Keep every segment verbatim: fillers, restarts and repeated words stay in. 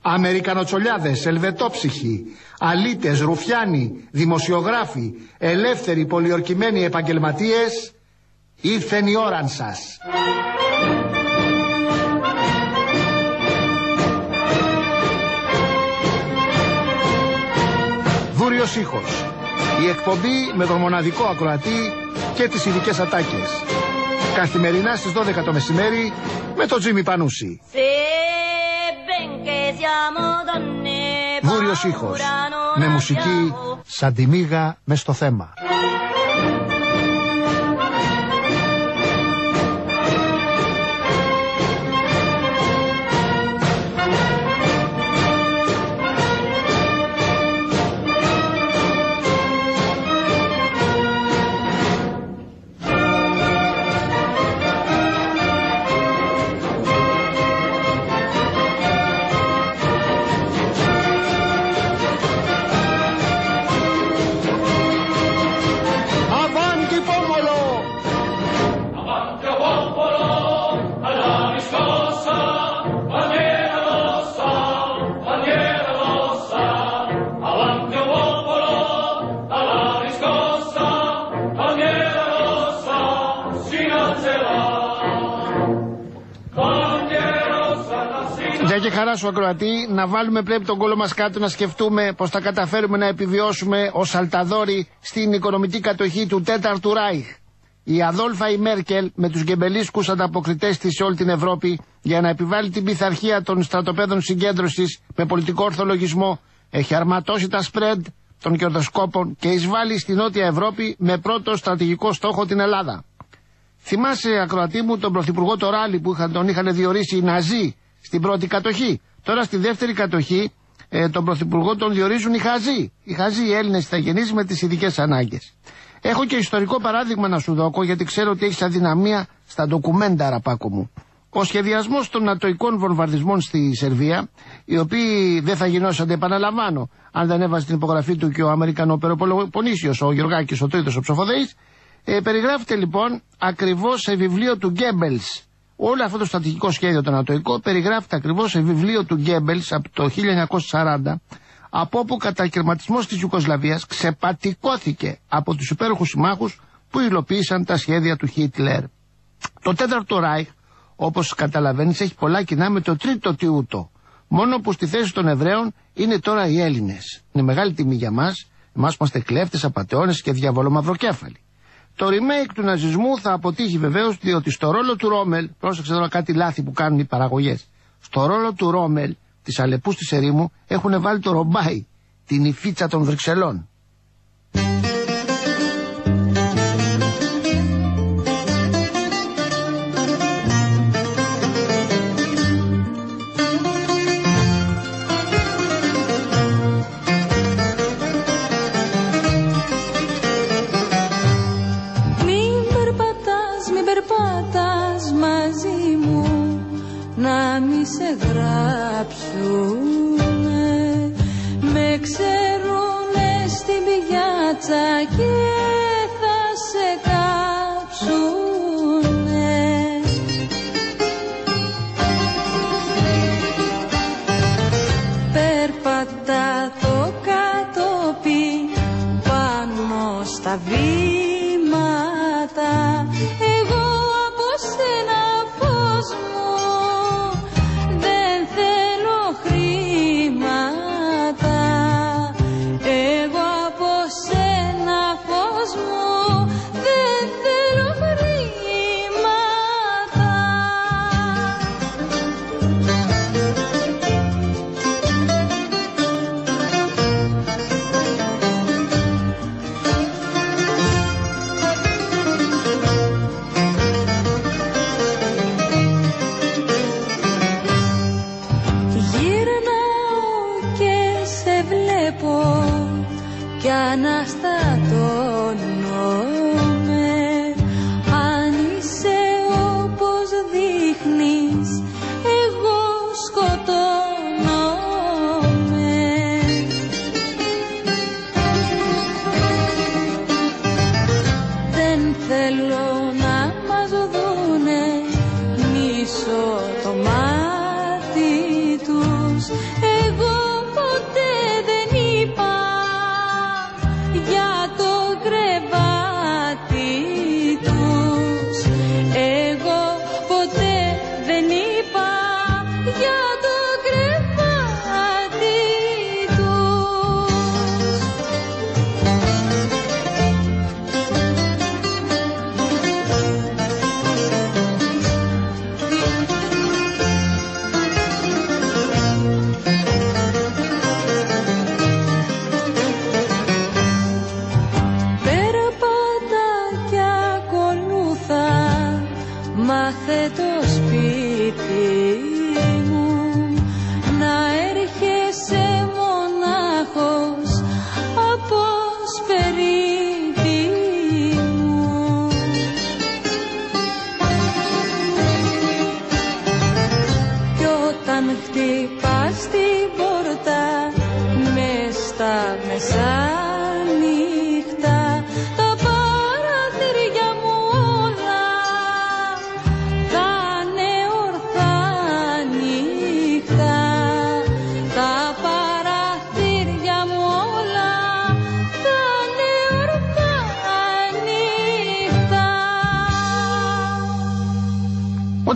Αμερικανοτσολιάδες, ελβετόψυχοι, αλήτες, ρουφιάνοι, δημοσιογράφοι, ελεύθεροι πολιορκημένοι επαγγελματίες, ήρθεν η ώραν σας. Βούριος ήχος. Η εκπομπή με τον μοναδικό ακροατή και τις ειδικές ατάκες. Καθημερινά στις δώδεκα το μεσημέρι με τον Τζίμι Πανούση. Βούριος ήχος. Με μουσική σαν τη μύγα μες στο θέμα. Και χαρά σου ακροατή, να βάλουμε πρέπει τον κόλλο μας κάτω, να σκεφτούμε πως θα καταφέρουμε να επιβιώσουμε ως Σαλταδόροι στην οικονομική κατοχή του τέταρτου Ράιχ. Η Αδόλφα η Μέρκελ με τους γκεμπελίσκους ανταποκριτές της σε όλη την Ευρώπη για να επιβάλλει την πειθαρχία των στρατοπέδων συγκέντρωσης με πολιτικό ορθολογισμό έχει αρματώσει τα σπρέντ των κερδοσκόπων και εισβάλλει στη Νότια Ευρώπη με πρώτο στρατηγικό στόχο την Ελλάδα. Θυμάσαι ακροατή μου τον πρωθυπουργό το Ράλι που είχαν, τον είχαν διορίσει οι Ναζί στην πρώτη κατοχή. Τώρα στη δεύτερη κατοχή ε, τον πρωθυπουργό τον διορίζουν οι Χαζοί. Οι Χαζοί, οι Έλληνες ηθαγενείς με τις ειδικές ανάγκες. Έχω και ιστορικό παράδειγμα να σου δώκω, γιατί ξέρω ότι έχεις αδυναμία στα ντοκουμέντα, ραπάκο μου. Ο σχεδιασμός των νατοικών βομβαρδισμών στη Σερβία, οι οποίοι δεν θα γινώσανται, επαναλαμβάνω, αν δεν έβαζε την υπογραφή του και ο Αμερικανοπεροπονήσιος, ο Γιωργάκης, ο τρίτος, ο ψοφοδεής, ε, περιγράφεται λοιπόν ακριβώς σε βιβλίο του Γκέμπελς. Όλο αυτό το στρατηγικό σχέδιο το νατοϊκό περιγράφεται ακριβώς σε βιβλίο του Γκέμπελς από το χίλια εννιακόσια σαράντα, από όπου κατακαιρματισμός της Ιουγκοσλαβίας ξεπατικώθηκε από τους υπέροχους συμμάχους που υλοποίησαν τα σχέδια του Χίτλερ. Το τέταρτο Ράιχ, όπως καταλαβαίνεις, έχει πολλά κοινά με το τρίτο τιούτο. Μόνο που στη θέση των Εβραίων είναι τώρα οι Έλληνες. Είναι μεγάλη τιμή για μας, εμάς είμαστε κλέφτες, απατεώνες και διαβολομαυροκέφαλοι. Το remake του ναζισμού θα αποτύχει βεβαίως, διότι στο ρόλο του Ρόμελ, πρόσεξε τώρα κάτι λάθη που κάνουν οι παραγωγές, στο ρόλο του Ρόμελ, της Αλεπούς της ερήμου, έχουν βάλει το Ρομπάι, την υφίτσα των Βρυξελών. Να μη σε γράψουνε, με ξέρουνε στην πηγιάτσα και θα σε κάψουνε. Περπατά το κατόπι πάνω στα βήματα, εγώ από σένα φως μου κι αναστατώνομαι. Αν είσαι όπως δείχνεις, εγώ σκοτώνομαι. Δεν θέλω να μας δούνε, μισώ το μάτι τους.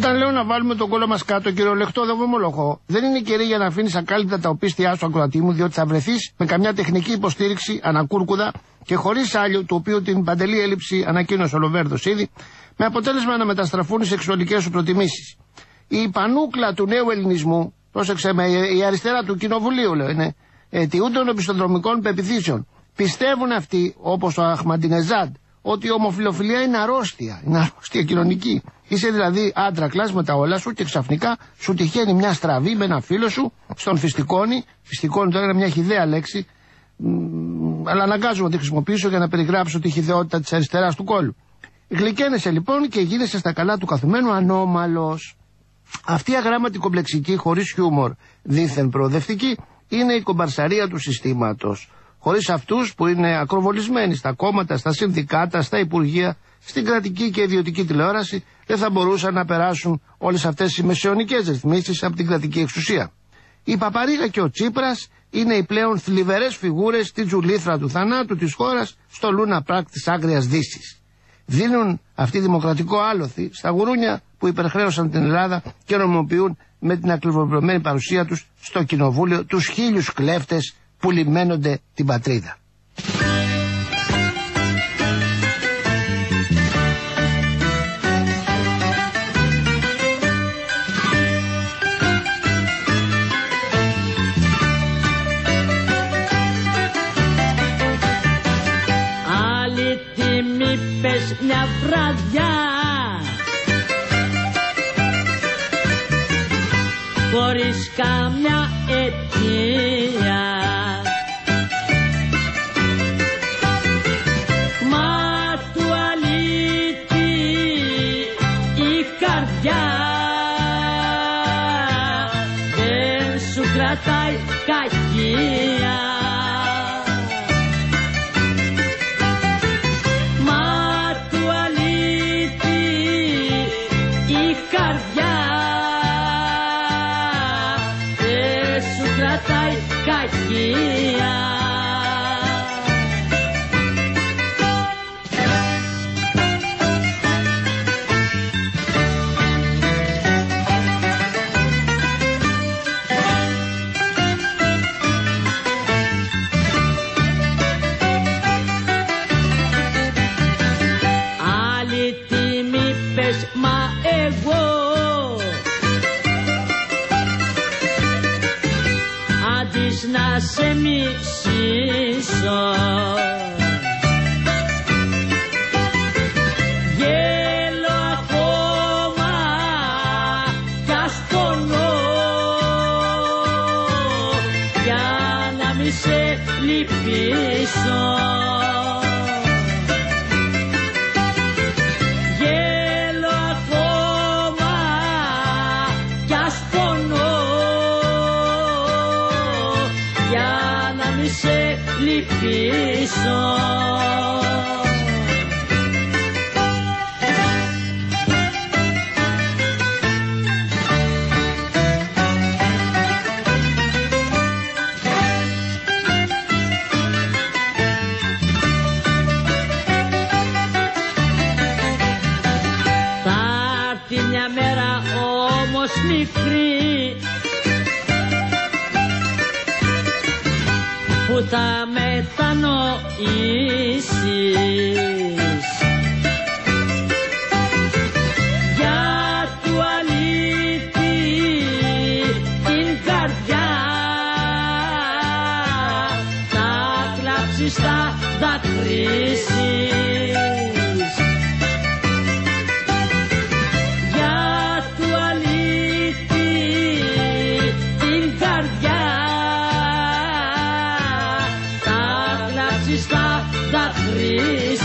Όταν λέω να βάλουμε τον κόλλο μας κάτω, κυριολεκτό, δεν ομολογώ. Δεν είναι καιρή για να αφήνεις ακάλυπτα τα οπίστια σου, ακροατή μου, διότι θα βρεθείς με καμιά τεχνική υποστήριξη ανακούρκουδα και χωρίς άλλο, το οποίο την παντελή έλλειψη ανακοίνωσε ο Λοβέρδος ήδη, με αποτέλεσμα να μεταστραφούν οι σεξουαλικές σου προτιμήσεις. Η πανούκλα του νέου ελληνισμού, πρόσεξε με, η αριστερά του κοινοβουλίου, λέω, είναι αιτιούν των οπισθοδρομικών πεποιθήσεων. Πιστεύουν αυτοί, όπως ο Αχμαντινεζάντ, ότι η ομοφιλοφιλία είναι αρρώστια, είναι αρρώστια κοινωνική. Είσαι δηλαδή άντρα κλάς με τα όλα σου και ξαφνικά σου τυχαίνει μια στραβή με ένα φίλο σου, στον φιστικόνι. Φιστικόνι τώρα είναι μια χυδαία λέξη, μ, αλλά αναγκάζομαι να τη χρησιμοποιήσω για να περιγράψω τη χυδαιότητα της αριστεράς του κόλου. Γλυκαίνεσαι λοιπόν και γίνεσαι στα καλά του καθουμένου ανώμαλος. Αυτή η αγράμματη κομπλεξική, χωρίς χιούμορ, δίθεν προοδευτική, είναι η κομπαρσαρία του συστήματος. Χωρίς αυτούς που είναι ακροβολισμένοι στα κόμματα, στα συνδικάτα, στα υπουργεία, στην κρατική και ιδιωτική τηλεόραση, δεν θα μπορούσαν να περάσουν όλες αυτές οι μεσαιωνικές ρυθμίσεις από την κρατική εξουσία. Η Παπαρίγα και ο Τσίπρας είναι οι πλέον θλιβερές φιγούρες στη τζουλήθρα του θανάτου της χώρας στο Λούνα Πράκ της Άγριας Δύσης. Δίνουν αυτή δημοκρατικό άλοθη στα γουρούνια που υπερχρέωσαν την Ελλάδα και νομιμοποιούν με την ακριβοπληρωμένη παρουσία τους στο κοινοβούλιο τους χίλιους κλέφτες που λιμένονται την πατρίδα. Άλλη τιμή πες μια βραδιά χωρίς καμιά αιτία, μα του αλήτη η καρδιά δεν σου κρατάει κακία. Μα του αλήτη η καρδιά δεν σου κρατάει κακία. Άλλη τιμή πες, μα εγώ αντί να σε μισήσω γέλω ακόμα κι ας πονώ για να μη σε λυπήσω. Γέλω ακόμα κι ας πονώ για να μη σε λυπήσω. Θα έρθει μια μέρα όμως μικρή που θα μετανοήσεις για του αλήτη την καρδιά, θα κλάψεις, θα δακρύσεις για του αλήτη την καρδιά, θα κλάψεις, θα δακρύσεις.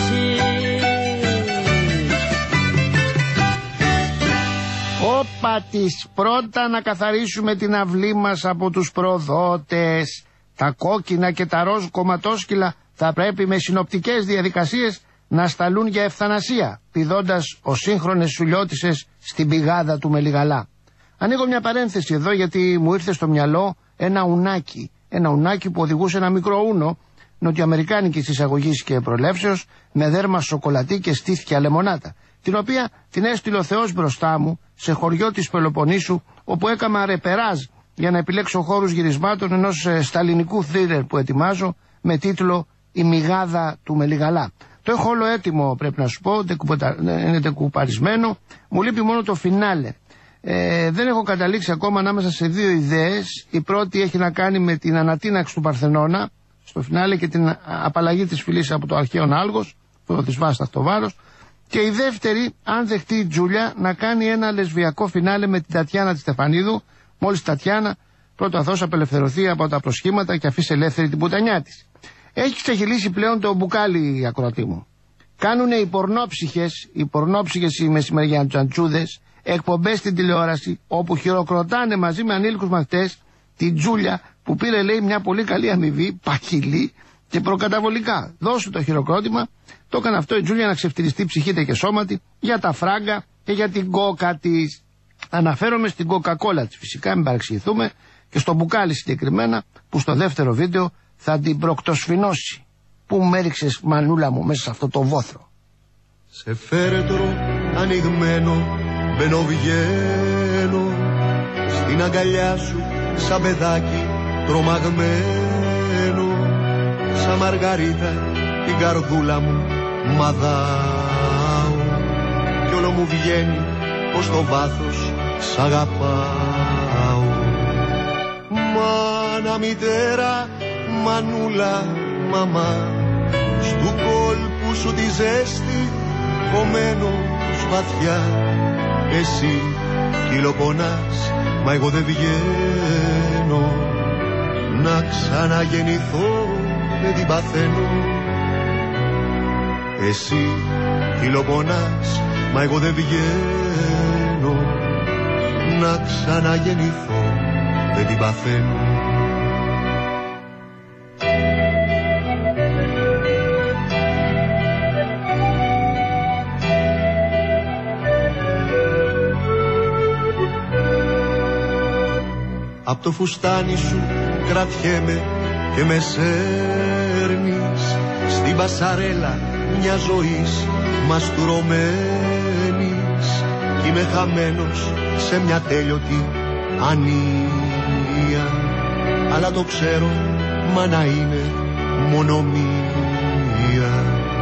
Όπα της, πρώτα να καθαρίσουμε την αυλή μας από τους προδότες. Τα κόκκινα και τα ροζ κομματόσκυλα θα πρέπει με συνοπτικές διαδικασίες να σταλούν για ευθανασία, πηδώντας ως σύγχρονες σουλιώτισσες στην πηγάδα του Μελιγαλά. Ανοίγω μια παρένθεση εδώ γιατί μου ήρθε στο μυαλό ένα ουνάκι. Ένα ουνάκι που οδηγούσε ένα μικρό ούνο νοτιοαμερικάνικης εισαγωγής και προλεύσεως με δέρμα σοκολατί και στήθια λεμονάτα, την οποία την έστειλε ο Θεός μπροστά μου σε χωριό της Πελοποννήσου, όπου έκανα ρεπεράζ για να επιλέξω χώρους γυρισμάτων ενός ε, σταλινικού θρίλερ που ετοιμάζω με τίτλο «Η μηγάδα του Μελιγαλά». Το έχω όλο έτοιμο, πρέπει να σου πω, είναι τεκουπαρισμένο, μου λείπει μόνο το φινάλε. Ε, δεν έχω καταλήξει ακόμα ανάμεσα σε δύο ιδέες. Η πρώτη έχει να κάνει με την ανατείναξη του Παρθενώνα στο φινάλε και την απαλλαγή της φυλής από το αρχαίον άλγος, το της βάσταχτο βάρος. Και η δεύτερη, αν δεχτεί η Τζούλια, να κάνει ένα λεσβιακό φινάλε με την Τατιάνα τη Στεφανίδου, μόλις η Τατιάνα πρώτο αθώος απελευθερωθεί από τα προσχήματα και αφήσει ελεύθερη την πουτανιά της. Έχει ξεχυλήσει πλέον το μπουκάλι, ακροατή μου. Κάνουνε οι πορνόψυχες, οι πορνόψυχες οι μεσημεριαντζαντσούδες, εκπομπές στην τηλεόραση, όπου χειροκροτάνε μαζί με ανήλικους μαθητές την Τζούλια που πήρε, λέει, μια πολύ καλή αμοιβή, παχυλή και προκαταβολικά. Δώσου το χειροκρότημα. Το έκανε αυτό η Τζούλια να ξεφτυλιστεί ψυχήτε και σώματι για τα φράγκα και για την κόκα της. Αναφέρομαι στην κοκακόλα της, φυσικά, μην παρεξηγηθούμε, και στο μπουκάλι συγκεκριμένα, που στο δεύτερο βίντεο θα την προκτοσφινώσει. Πού με έριξες, μανούλα μου, μέσα σε αυτό το βόθρο. Σε φέρετρο ανοιγμένο μπαίνω βγαίνω στην αγκαλιά σου σαν παιδάκι τρομαγμένο, σαν μαργαρίτα την καρδούλα μου μαδάω κι όλο μου βγαίνει πως στο βάθος σ' αγαπάω. Μάνα, μητέρα, μανούλα, μαμά, στου κόλπου σου τη ζέστη κομμένος βαθιά. Εσύ κυλοπονάς, μα εγώ δεν βγαίνω. Να ξαναγεννηθώ δεν την παθαίνω. Εσύ κυλοπονάς, μα εγώ δεν βγαίνω. Να ξαναγεννηθώ δεν την παθαίνω. Απ' το φουστάνι σου κρατιέμαι και με σέρνεις στην πασαρέλα μια ζωής μαστουρωμένης κι είμαι χαμένος σε μια τέλειωτη ανία, αλλά το ξέρω, μα να είναι μόνο μία.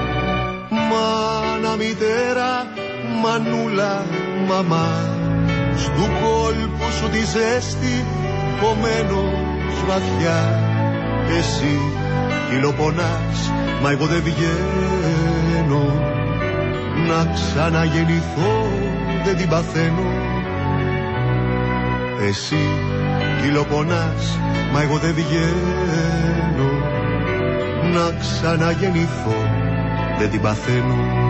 Μάνα, μητέρα, μανούλα, μαμά, στου κόλπου σου τη ζέστη κομμένος βαθιά. Εσύ κυλοπονάς, μα εγώ δεν βγαίνω. Να ξαναγεννηθώ δεν την παθαίνω. Εσύ κυλοπονάς, μα εγώ δεν βγαίνω. Να ξαναγεννηθώ δεν την παθαίνω.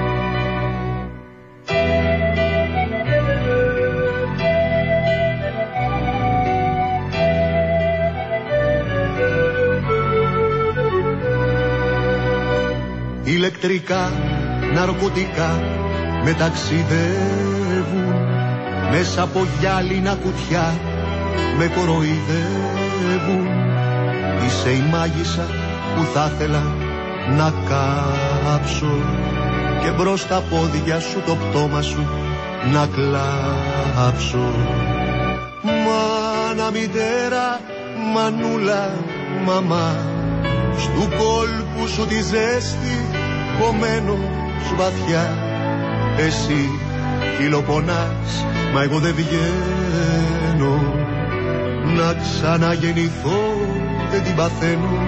Ηλεκτρικά, ναρκωτικά με ταξιδεύουν, μέσα από γυάλινα κουτιά με κοροϊδεύουν. Είσαι η μάγισσα που θα ήθελα να κάψω και μπρος στα πόδια σου το πτώμα σου να κλάψω. Μάνα, μητέρα, μανούλα, μαμά, στου κόλπου σου τη ζέστη κομμένος βαθιά. Εσύ κυλοπονάς, μα εγώ δεν βγαίνω. Να ξαναγεννηθώ δεν την παθαίνω.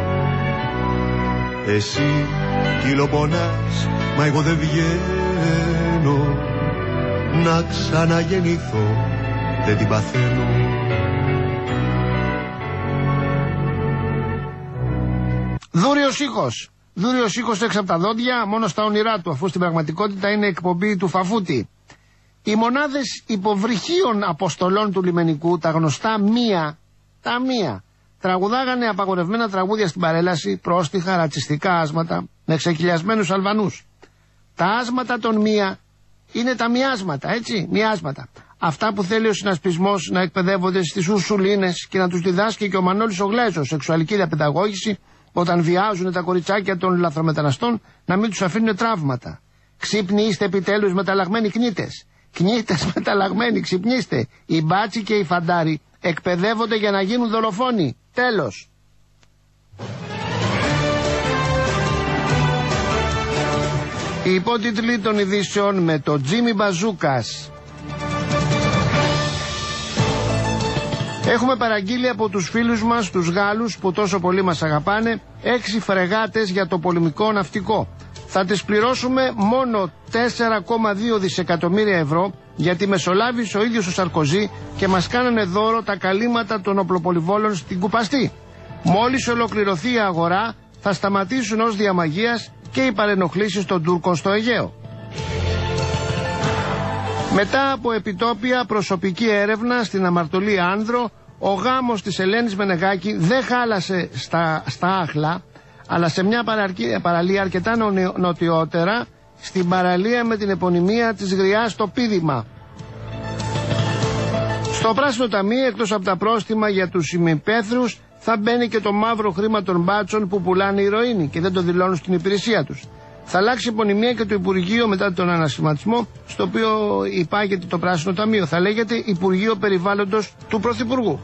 Εσύ κυλοπονάς, μα εγώ δεν βγαίνω. Να ξαναγεννηθώ δεν την παθαίνω. Δούριος ήχος. Δούριος ήχος έξω από τα δόντια, μόνο στα όνειρά του, αφού στην πραγματικότητα είναι εκπομπή του Φαφούτη. Οι μονάδες υποβρυχίων αποστολών του λιμενικού, τα γνωστά μία, τα μία, τραγουδάγανε απαγορευμένα τραγούδια στην παρέλαση, πρόστιχα, ρατσιστικά άσματα, με ξεκυλιασμένους Αλβανούς. Τα άσματα των μία είναι τα μοιάσματα, έτσι, μοιάσματα. Αυτά που θέλει ο συνασπισμός να εκπαιδεύονται στις Ουρσουλίνες και να τους διδάσκει και ο Μανώλης ο Γλέζος, σεξουαλική διαπαιδαγώγηση, όταν βιάζουν τα κοριτσάκια των λαθρομεταναστών να μην τους αφήνουν τραύματα. Ξύπνοι είστε επιτέλους μεταλλαγμένοι κνήτες. Κνήτες μεταλλαγμένοι, ξυπνήστε. Οι μπάτσι και οι φαντάροι εκπαιδεύονται για να γίνουν δολοφόνοι. Τέλος. Οι υπότιτλοι των ειδήσεων με το Τζίμι Μπαζούκας. Έχουμε παραγγείλει από τους φίλους μας, τους Γάλλους που τόσο πολύ μας αγαπάνε, έξι φρεγάτες για το πολεμικό ναυτικό. Θα τις πληρώσουμε μόνο τέσσερα κόμμα δύο δισεκατομμύρια ευρώ, γιατί μεσολάβησε ο ίδιος ο Σαρκοζή και μας κάνανε δώρο τα καλύματα των οπλοπολιβόλων στην Κουπαστή. Μόλις ολοκληρωθεί η αγορά θα σταματήσουν ως διαμαγείας και οι παρενοχλήσεις των Τούρκων στο Αιγαίο. Μετά από επιτόπια προσωπική έρευνα στην αμαρτωλή Άνδρο, ο γάμος της Ελένης Μενεγάκη δεν χάλασε στα, στα άχλα, αλλά σε μια παραλία αρκετά νοτιότερα, στην παραλία με την επωνυμία της Γριάς στο Πίδημα. Στο Πράσινο Ταμείο, εκτός από τα πρόστιμα για τους ημιπέθρους, θα μπαίνει και το μαύρο χρήμα των μπάτσων που πουλάνε ηρωίνη και δεν το δηλώνουν στην υπηρεσία τους. Θα αλλάξει επωνυμία και το Υπουργείο μετά τον ανασχηματισμό, στο οποίο υπάγεται το Πράσινο Ταμείο. Θα λέγεται Υπουργείο Περιβάλλοντος του Πρωθυπουργού.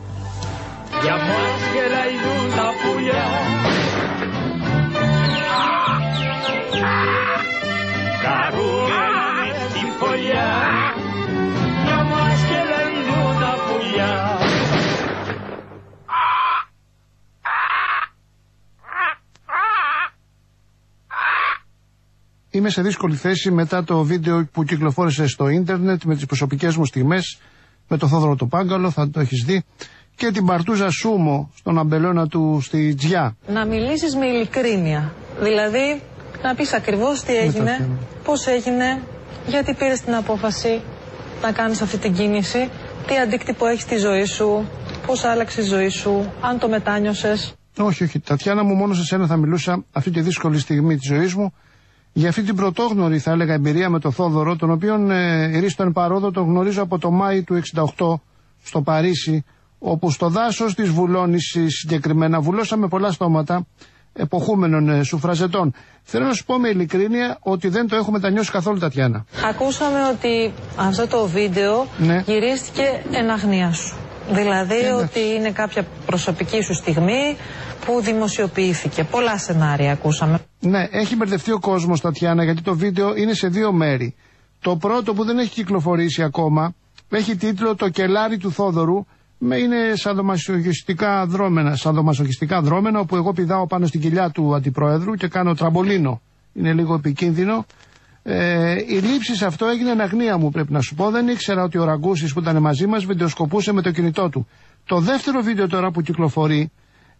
Είμαι σε δύσκολη θέση μετά το βίντεο που κυκλοφόρησε στο ίντερνετ με τις προσωπικές μου στιγμές με το Θόδωρο το Πάγκαλο, θα το έχεις δει, και την Μπαρτούζα Σούμο στον αμπελώνα του στη Τζιά. Να μιλήσεις με ειλικρίνεια, δηλαδή να πεις ακριβώς τι έγινε, πώς έγινε, γιατί πήρες την απόφαση να κάνεις αυτή την κίνηση, τι αντίκτυπο έχει στη ζωή σου, πώς άλλαξε η ζωή σου, αν το μετάνιωσες. Όχι, όχι, Τατιάνα μου, μόνο σε σένα θα μιλούσα αυτή τη δύσκολη στιγμή της ζωής μου. Για αυτή την πρωτόγνωρη, θα έλεγα, εμπειρία με τον Θόδωρο, τον οποίον ε, Ρίστον Παρόδο τον γνωρίζω από το Μάη του εξήντα οκτώ στο Παρίσι, όπου στο δάσος της Βουλώνησης συγκεκριμένα βουλώσαμε πολλά στόματα εποχούμενων ε, σουφραζετών. Θέλω να σου πω με ειλικρίνεια ότι δεν το έχω μετανιώσει καθόλου, Τατιάνα. Ακούσαμε ότι αυτό το βίντεο ναι. γυρίστηκε εν αγνία σου. Δηλαδή ε, ότι είναι κάποια προσωπική σου στιγμή που δημοσιοποιήθηκε. Πολλά σενάρια ακούσαμε. Ναι, έχει μπερδευτεί ο κόσμος, Τατιάνα, γιατί το βίντεο είναι σε δύο μέρη. Το πρώτο, που δεν έχει κυκλοφορήσει ακόμα, έχει τίτλο «Το κελάρι του Θόδωρου». Με είναι σαδομασοχιστικά δρόμενα, σαδομασοχιστικά δρόμενα, όπου εγώ πηδάω πάνω στην κοιλιά του αντιπρόεδρου και κάνω τραμπολίνο. Είναι λίγο επικίνδυνο. Ε, η λήψη σε αυτό έγινε εν αγνία μου, πρέπει να σου πω. Δεν ήξερα ότι ο Ραγκούσης που ήταν μαζί μας βιντεοσκοπούσε με το κινητό του. Το δεύτερο βίντεο τώρα που κυκλοφορεί,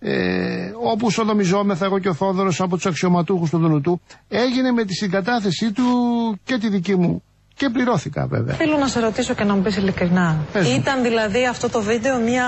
ε, όπου σοδομιζόμεθα εγώ και ο Θόδωρος από τους αξιωματούχους του Δουνουτού, έγινε με τη συγκατάθεσή του και τη δική μου. Και πληρώθηκα, βέβαια. Θέλω να σε ρωτήσω και να μου πεις ειλικρινά. Ήταν δηλαδή αυτό το βίντεο μια,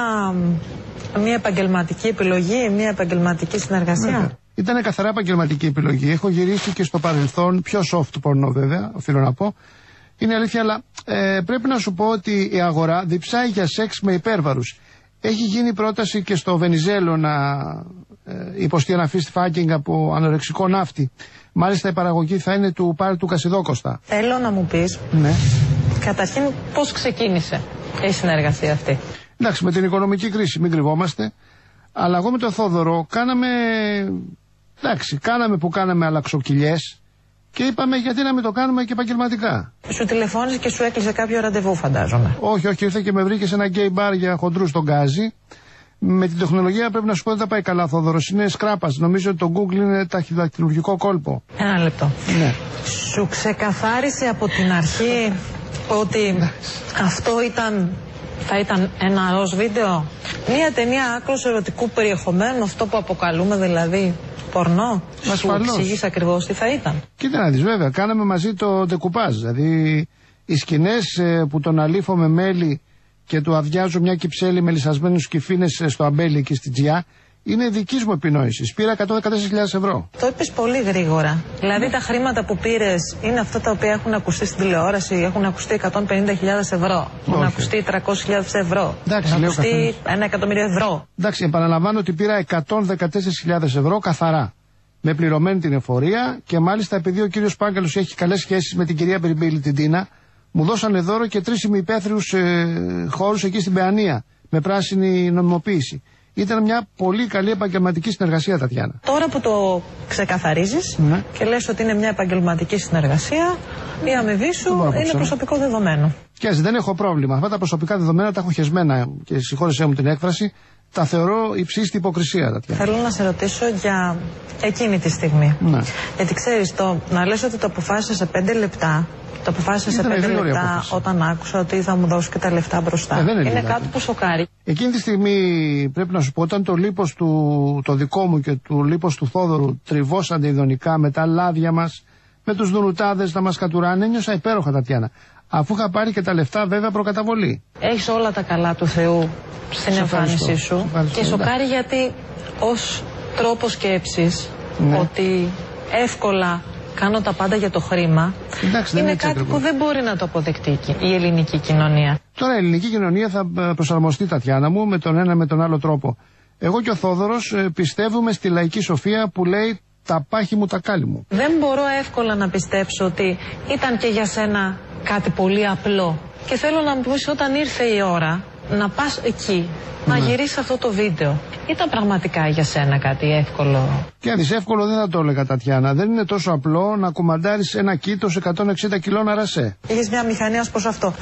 μια επαγγελματική επιλογή, μια επαγγελματική συνεργασία? Βέβαια. Ήταν καθαρά επαγγελματική επιλογή. Έχω γυρίσει και στο παρελθόν, πιο soft πορνό βέβαια, οφείλω να πω. Είναι αλήθεια, αλλά ε, πρέπει να σου πω ότι η αγορά διψάει για σεξ με υπέρβαρους. Έχει γίνει πρόταση και στο Βενιζέλο να ε, υποστεί ένα fist fucking από ανορεξικό ναύτη. Μάλιστα η παραγωγή θα είναι του Πάρη του Κασιδόκοστα. Θέλω να μου πεις, ναι. καταρχήν πώς ξεκίνησε η συνεργασία αυτή? Εντάξει, με την οικονομική κρίση, μην κρυβόμαστε. Αλλά εγώ με τον Θόδωρο κάναμε, εντάξει, κάναμε που κάναμε αλλαξοκυλιές και είπαμε γιατί να μην το κάνουμε και επαγγελματικά. Σου τηλεφώνησε και σου έκλεισε κάποιο ραντεβού, φαντάζομαι? Όχι, όχι, ήρθε και με βρήκε σε ένα γκέι μπαρ για χοντρού στον Γκάζι. Με την τεχνολογία πρέπει να σου πω δεν θα πάει καλά, Θόδωρος. Είναι σκράπας. Νομίζω ότι το Google είναι ταχυδακτηλουργικό κόλπο. Ένα λεπτό. Ναι. Σου ξεκαθάρισε από την αρχή ότι αυτό ήταν, θα ήταν ένα ροζ βίντεο? Μια ταινία άκρως ερωτικού περιεχομένου, αυτό που αποκαλούμε δηλαδή πορνό? Ασφαλώς. Σου εξηγείς ακριβώς τι θα ήταν? Κοίτα να δεις, βέβαια. Κάναμε μαζί το ντεκουπάζ. Δηλαδή οι σκηνές ε, που τον αλήφω με μέλι και του αδειάζω μια κυψέλη με λυσασμένους κυφίνες στο αμπέλι εκεί στη Τζιά, είναι δικής μου επινόησης. Πήρα εκατόν δεκατέσσερις χιλιάδες ευρώ. Το είπες πολύ γρήγορα. Δηλαδή τα χρήματα που πήρες είναι αυτά τα οποία έχουν ακουστεί στην τηλεόραση, έχουν ακουστεί εκατόν πενήντα χιλιάδες ευρώ, έχουν ακουστεί τριακόσιες χιλιάδες ευρώ, εντάξει, έχουν ακουστεί ένα εκατομμύριο ευρώ. Εντάξει, επαναλαμβάνω ότι πήρα εκατόν δεκατέσσερις χιλιάδες ευρώ καθαρά. Με πληρωμένη την εφορία και μάλιστα επειδή ο κύριος Πάγκαλος έχει καλές σχέσεις με την κυρία Μπριμπίλη την Τίνα, Μου δώσανε δώρο και τρεις ημιπέθριους ε, χώρους εκεί στην Παιανία, με πράσινη νομιμοποίηση. Ήταν μια πολύ καλή επαγγελματική συνεργασία, Τατιάνα. Τώρα που το ξεκαθαρίζεις, ναι, και λες ότι είναι μια επαγγελματική συνεργασία, η αμοιβή σου είναι προσωπικό δεδομένο. Και έτσι δεν έχω πρόβλημα. Αυτά τα προσωπικά δεδομένα τα έχω χεσμένα και συγχώρεσέ μου την έκφραση. Τα θεωρώ υψίστη υποκρισία, Τατιάνα. Θέλω να σε ρωτήσω για εκείνη τη στιγμή. Ναι. Γιατί ξέρεις, το να λες ότι το αποφάσισα σε πέντε λεπτά, το αποφάσισα σε πέντε λεπτά απόφαση. Όταν άκουσα ότι θα μου δώσω και τα λεφτά μπροστά. Ε, είναι είναι κάτι που σοκάρει. Εκείνη τη στιγμή πρέπει να σου πω, όταν το λίπος του, το δικό μου και του λίπος του Θόδωρου τριβώσαν ειδονικά με τα λάδια μας, με τους δουνουτάδες να μας κατουράνε, ένιωσα υπέροχα, Τατιάνα. Αφού είχα πάρει και τα λεφτά, βέβαια, προκαταβολή. Έχεις όλα τα καλά του Θεού στην εμφάνισή σου. Και σοκάρει γιατί ως τρόπο σκέψης, ναι, ότι εύκολα κάνω τα πάντα για το χρήμα, εντάξει, είναι κάτι ακριβώς που δεν μπορεί να το αποδεκτεί η ελληνική κοινωνία. Τώρα η ελληνική κοινωνία θα προσαρμοστεί, Τατιάνα μου, με τον ένα με τον άλλο τρόπο. Εγώ και ο Θόδωρος πιστεύουμε στη λαϊκή σοφία που λέει «τα πάχη μου, τα κάλλη μου». Δεν μπορώ εύκολα να πιστέψω ότι ήταν και για σένα κάτι πολύ απλό. Και θέλω να μου πεις, όταν ήρθε η ώρα να πας εκεί, να ναι, γυρίσεις αυτό το βίντεο, ήταν πραγματικά για σένα κάτι εύκολο? Και αν είσαι εύκολο δεν θα το έλεγα, Τατιάνα. Δεν είναι τόσο απλό να κουμαντάρεις ένα κήτος εκατόν εξήντα κιλών αρασέ. Είχες μια μηχανή ως προς αυτό.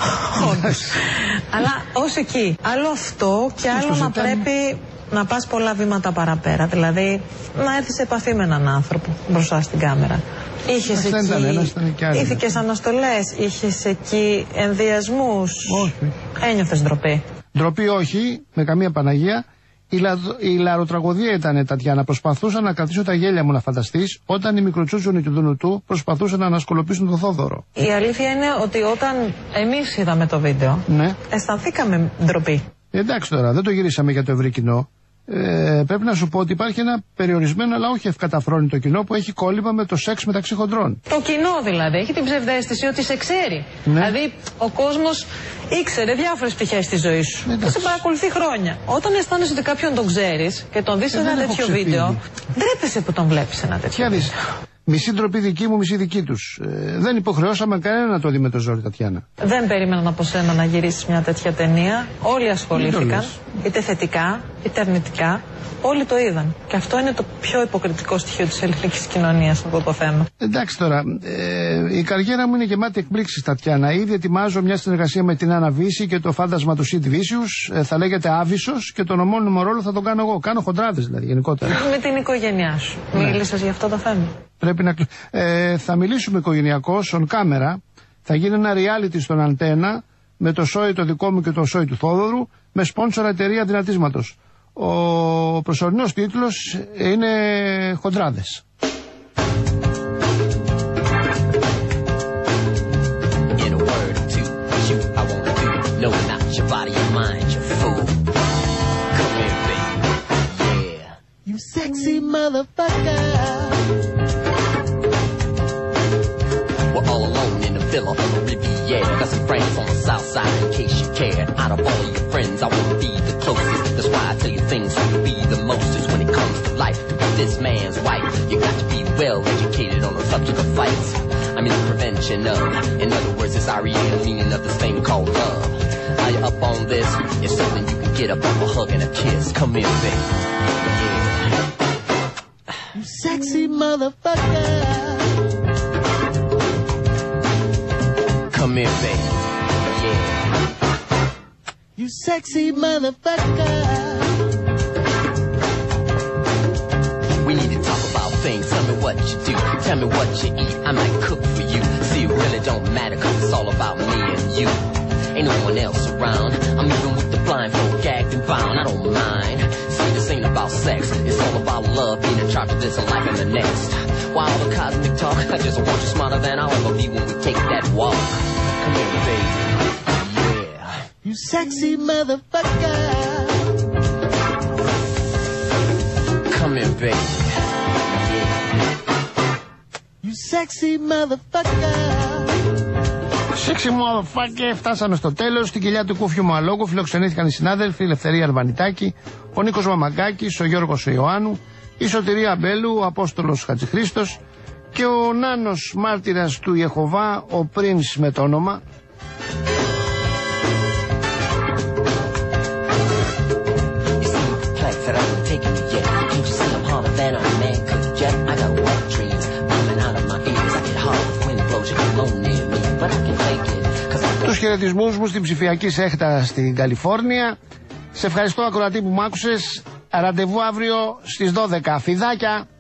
Αλλά ως εκεί. Άλλο αυτό και άλλο να πρέπει να πας πολλά βήματα παραπέρα. Δηλαδή να έρθεις σε επαφή με έναν άνθρωπο μπροστά στην κάμερα. Είχες εκεί ήθικες αναστολές, είχες εκεί ενδιασμούς. Όχι. Ένιωθες ντροπή? Ντροπή όχι, με καμία Παναγία. Η, λα... η λαροτραγωδία ήταν, Τατιάνα. Προσπαθούσα να κρατήσω τα γέλια μου, να φανταστείς, όταν οι μικροτσούτσουνοι του Δουνουτού προσπαθούσαν να ανασκολοποιήσουν τον Θόδωρο. Η αλήθεια είναι ότι όταν εμείς είδαμε το βίντεο, ναι, αισθανθήκαμε ντροπή. Εντάξει τώρα, δεν το γυρίσαμε για το ευρύ κοινό. Ε, πρέπει να σου πω ότι υπάρχει ένα περιορισμένο αλλά όχι ευκαταφρόνητο κοινό που έχει κόλλημα με το σεξ μεταξύ χοντρών. Το κοινό δηλαδή έχει την ψευδαίσθηση ότι σε ξέρει. Ναι. Δηλαδή ο κόσμος ήξερε διάφορες πτυχές της ζωής σου. Και σε παρακολουθεί χρόνια. Όταν αισθάνεσαι ότι κάποιον τον ξέρεις και τον δεις σε ένα τέτοιο βίντεο, ντρέπεσαι που τον βλέπεις ένα τέτοιο βίντεο. Μισή ντροπή δική μου, μισή δική τους. Ε, δεν υποχρεώσαμε κανένα να το δει με το ζόρι, Τατιάνα. Δεν περίμεναν από σένα να γυρίσεις μια τέτοια ταινία. Όλοι ασχολήθηκαν, είτε θετικά είτε αρνητικά. Όλοι το είδαν. Και αυτό είναι το πιο υποκριτικό στοιχείο της ελληνικής κοινωνίας, αυτό το θέμα. Εντάξει τώρα, ε, η καριέρα μου είναι γεμάτη εκπλήξεις, Τατιάνα. Ήδη ετοιμάζω μια συνεργασία με την Άννα Βύση και το φάντασμα του Σιντ Βίσιους. Ε, θα λέγεται Άβυσσος και τον ομώνυμο ρόλο θα τον κάνω εγώ. Κάνω χοντράδες δηλαδή γενικότερα. Με την οικογένειά σου. Ναι. Μίλησες για αυτό το θέμα? Πρέπει να... ε, θα μιλήσουμε οικογενειακώς, on camera. Θα γίνει ένα reality στον Αντένα με το σόι το δικό μου και το σόι του Θόδωρου, με σπόνσορα εταιρεία δυνατίσματος. Ο προσωρινός τίτλος είναι Χοντράδες. We're all alone in the villa on the Riviera. Got some friends on the south side in case you care. Out of all your friends, I want to be the closest. That's why I tell you things so you'll be the mostest when it comes to life. To be this man's wife, you got to be well educated on the subject of fights. I mean the prevention of. In other words, it's R E L, meaning of this thing called love. Are you up on this? It's something you can get up on a hug and a kiss. Come in, baby. Yeah. You sexy motherfucker. Come here, baby. Yeah. You sexy motherfucker. We need to talk about things. Tell me what you do. Tell me what you eat. I might cook for you. See, it really don't matter, cause it's all about me and you. Ain't no one else around. I'm even with the blindfold, gagged and bound. I don't mind. See, this ain't about sex. It's all about love, being in charge of this and life and the next. Why all the cosmic talk? I just want you smarter than I'll ever be when we take that walk. Come here, baby. Yeah. You sexy motherfucker. Come here, baby. Yeah. You sexy motherfucker. Sexy motherfucker, φτάσαμε στο τέλος. Στην κοιλιά του Κούφιου Μαλόγου φιλοξενήθηκαν οι συνάδελφοι Ελευθερία Αρβανιτάκη, ο Νίκος Μαμαγκάκης, ο Γιώργος Ιωάννου, η Σωτηρία Μπέλου, ο Απόστολος Χατζηχρήστος και ο Νάνος μάρτυρας του Ιεχωβά, ο Πρίνς με το όνομα, χαιρετισμούς μου στην ψηφιακή σέχτα στην Καλιφόρνια. Σε ευχαριστώ ακροατή που μ' άκουσες. Ραντεβού αύριο στις δώδεκα. Φιδάκια.